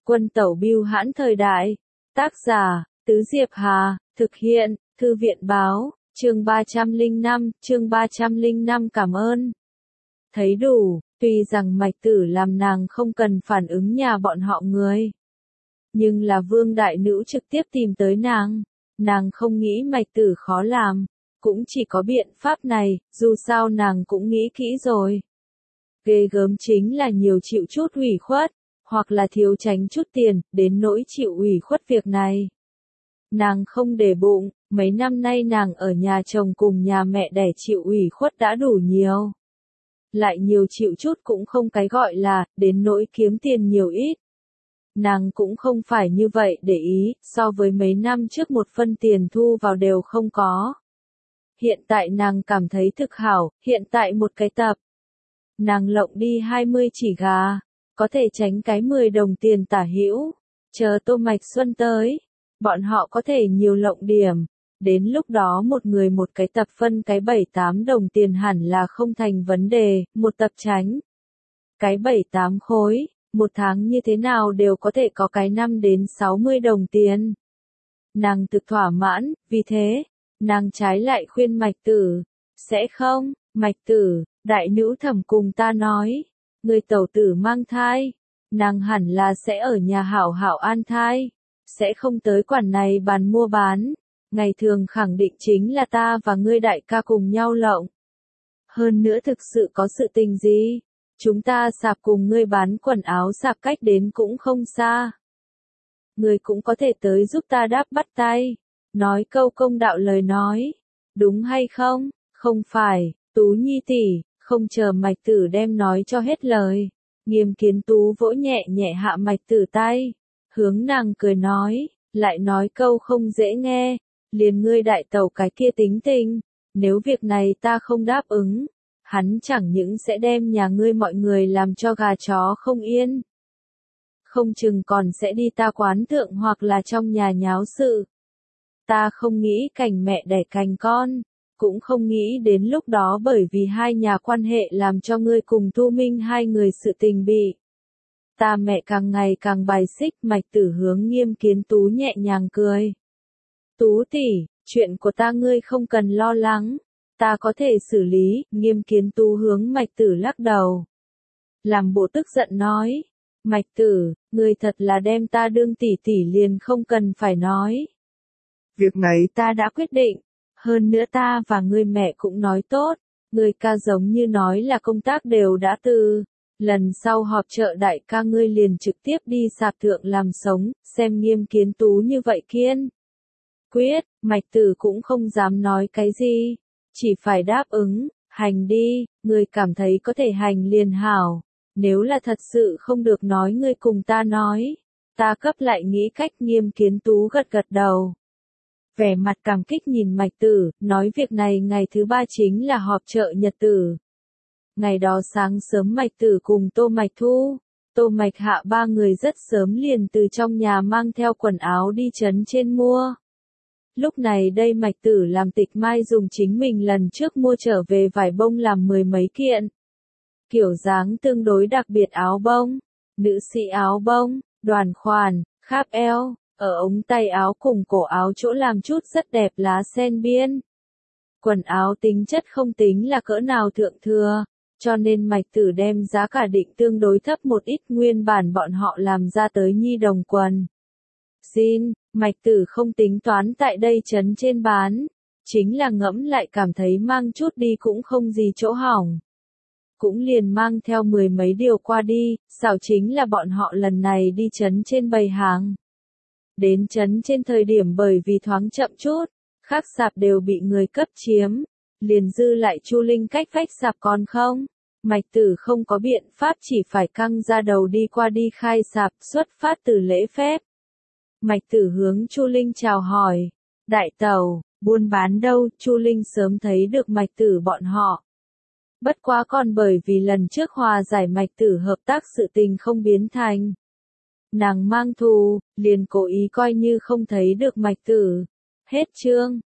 Quân tẩu bưu hãn thời đại. Tác giả, Tứ Diệp Hà, thực hiện, Thư viện báo, chương 305, cảm ơn. Thấy đủ, tuy rằng Mạch Tử làm nàng không cần phản ứng nhà bọn họ người. Nhưng là Vương Đại Nữ trực tiếp tìm tới nàng không nghĩ Mạch Tử khó làm, cũng chỉ có biện pháp này, dù sao nàng cũng nghĩ kỹ rồi. Ghê gớm chính là nhiều chịu chút ủy khuất, hoặc là thiếu tránh chút tiền, đến nỗi chịu ủy khuất việc này. Nàng không để bụng, mấy năm nay nàng ở nhà chồng cùng nhà mẹ đẻ chịu ủy khuất đã đủ nhiều. Lại nhiều chịu chút cũng không cái gọi là, đến nỗi kiếm tiền nhiều ít. Nàng cũng không phải như vậy để ý, so với mấy năm trước một phân tiền thu vào đều không có. Hiện tại nàng cảm thấy thực hảo, hiện tại một cái tập. Nàng lộng đi 20 chỉ gà, có thể tránh cái 10 đồng tiền tả hữu. Chờ Tô Mạch Xuân tới, bọn họ có thể nhiều lộng điểm. Đến lúc đó một người một cái tập phân cái 7-8 đồng tiền hẳn là không thành vấn đề, một tập tránh. Cái 7-8 khối, một tháng như thế nào đều có thể có cái 5 đến 60 đồng tiền. Nàng thực thỏa mãn, vì thế, nàng trái lại khuyên Mạch Tử, sẽ không, Mạch Tử, đại nữ thẩm cùng ta nói, người tẩu tử mang thai, nàng hẳn là sẽ ở nhà hảo hảo an thai, sẽ không tới quản này bàn mua bán, ngày thường khẳng định chính là ta và ngươi đại ca cùng nhau lộng. Hơn nữa thực sự có sự tình gì, chúng ta sạp cùng ngươi bán quần áo sạp cách đến cũng không xa. Ngươi cũng có thể tới giúp ta đáp bắt tay, nói câu công đạo lời nói, đúng hay không, không phải, Tú Nhi tỷ. Không chờ Mạch Tử đem nói cho hết lời, Nghiêm Kiến Tú vỗ nhẹ nhẹ hạ Mạch Tử tay, hướng nàng cười nói, lại nói câu không dễ nghe, liền ngươi đại tẩu cái kia tính tình, nếu việc này ta không đáp ứng, hắn chẳng những sẽ đem nhà ngươi mọi người làm cho gà chó không yên. Không chừng còn sẽ đi ta quán thượng hoặc là trong nhà nháo sự. Ta không nghĩ cảnh mẹ đẻ cành con. Cũng không nghĩ đến lúc đó bởi vì hai nhà quan hệ làm cho ngươi cùng Thu Minh hai người sự tình bị. Ta mẹ càng ngày càng bài xích. Mạch Tử hướng Nghiêm Kiến Tú nhẹ nhàng cười. Tú tỷ, chuyện của ta ngươi không cần lo lắng, ta có thể xử lý. Nghiêm Kiến Tú hướng Mạch Tử lắc đầu. Làm bộ tức giận nói, Mạch Tử, ngươi thật là đem ta đương tỷ tỷ liền không cần phải nói. Việc này ta đã quyết định. Hơn nữa ta và ngươi mẹ cũng nói tốt, ngươi ca giống như nói là công tác đều đã từ. Lần sau họp chợ đại ca ngươi liền trực tiếp đi sạp thượng làm sống, xem Nghiêm Kiến Tú như vậy kiên. Quyết, Mạch Tử cũng không dám nói cái gì, chỉ phải đáp ứng, hành đi, ngươi cảm thấy có thể hành liền hảo. Nếu là thật sự không được nói ngươi cùng ta nói, ta cấp lại nghĩ cách. Nghiêm Kiến Tú gật gật đầu. Vẻ mặt cảm kích nhìn Mạch Tử, nói việc này ngày thứ 3 chính là họp chợ nhật tử. Ngày đó sáng sớm Mạch Tử cùng Tô Mạch Thu, Tô Mạch Hạ ba người rất sớm liền từ trong nhà mang theo quần áo đi trấn trên mua. Lúc này đây Mạch Tử làm Tịch Mai dùng chính mình lần trước mua trở về vải bông làm 10 mấy kiện. Kiểu dáng tương đối đặc biệt áo bông, nữ sĩ áo bông, đoàn khoản, kháp eo. Ở ống tay áo cùng cổ áo chỗ làm chút rất đẹp lá sen biên. Quần áo tính chất không tính là cỡ nào thượng thừa, cho nên Mạch Tử đem giá cả định tương đối thấp một ít. Nguyên bản bọn họ làm ra tới nhi đồng quần. Xin, Mạch Tử không tính toán tại đây trấn trên bán, chính là ngẫm lại cảm thấy mang chút đi cũng không gì chỗ hỏng. Cũng liền mang theo 10 mấy điều qua đi, xảo chính là bọn họ lần này đi trấn trên bày hàng. Đến trấn trên thời điểm bởi vì thoáng chậm chút, khác sạp đều bị người cấp chiếm, liền dư lại Chu Linh cách vách sạp còn không. Mạch Tử không có biện pháp chỉ phải căng ra đầu đi qua đi khai sạp, xuất phát từ lễ phép. Mạch Tử hướng Chu Linh chào hỏi, đại tẩu, buôn bán đâu? Chu Linh sớm thấy được Mạch Tử bọn họ. Bất quá còn bởi vì lần trước hòa giải Mạch Tử hợp tác sự tình không biến thành. Nàng mang thù, liền cố ý coi như không thấy được Mạch Tử. Hết chương.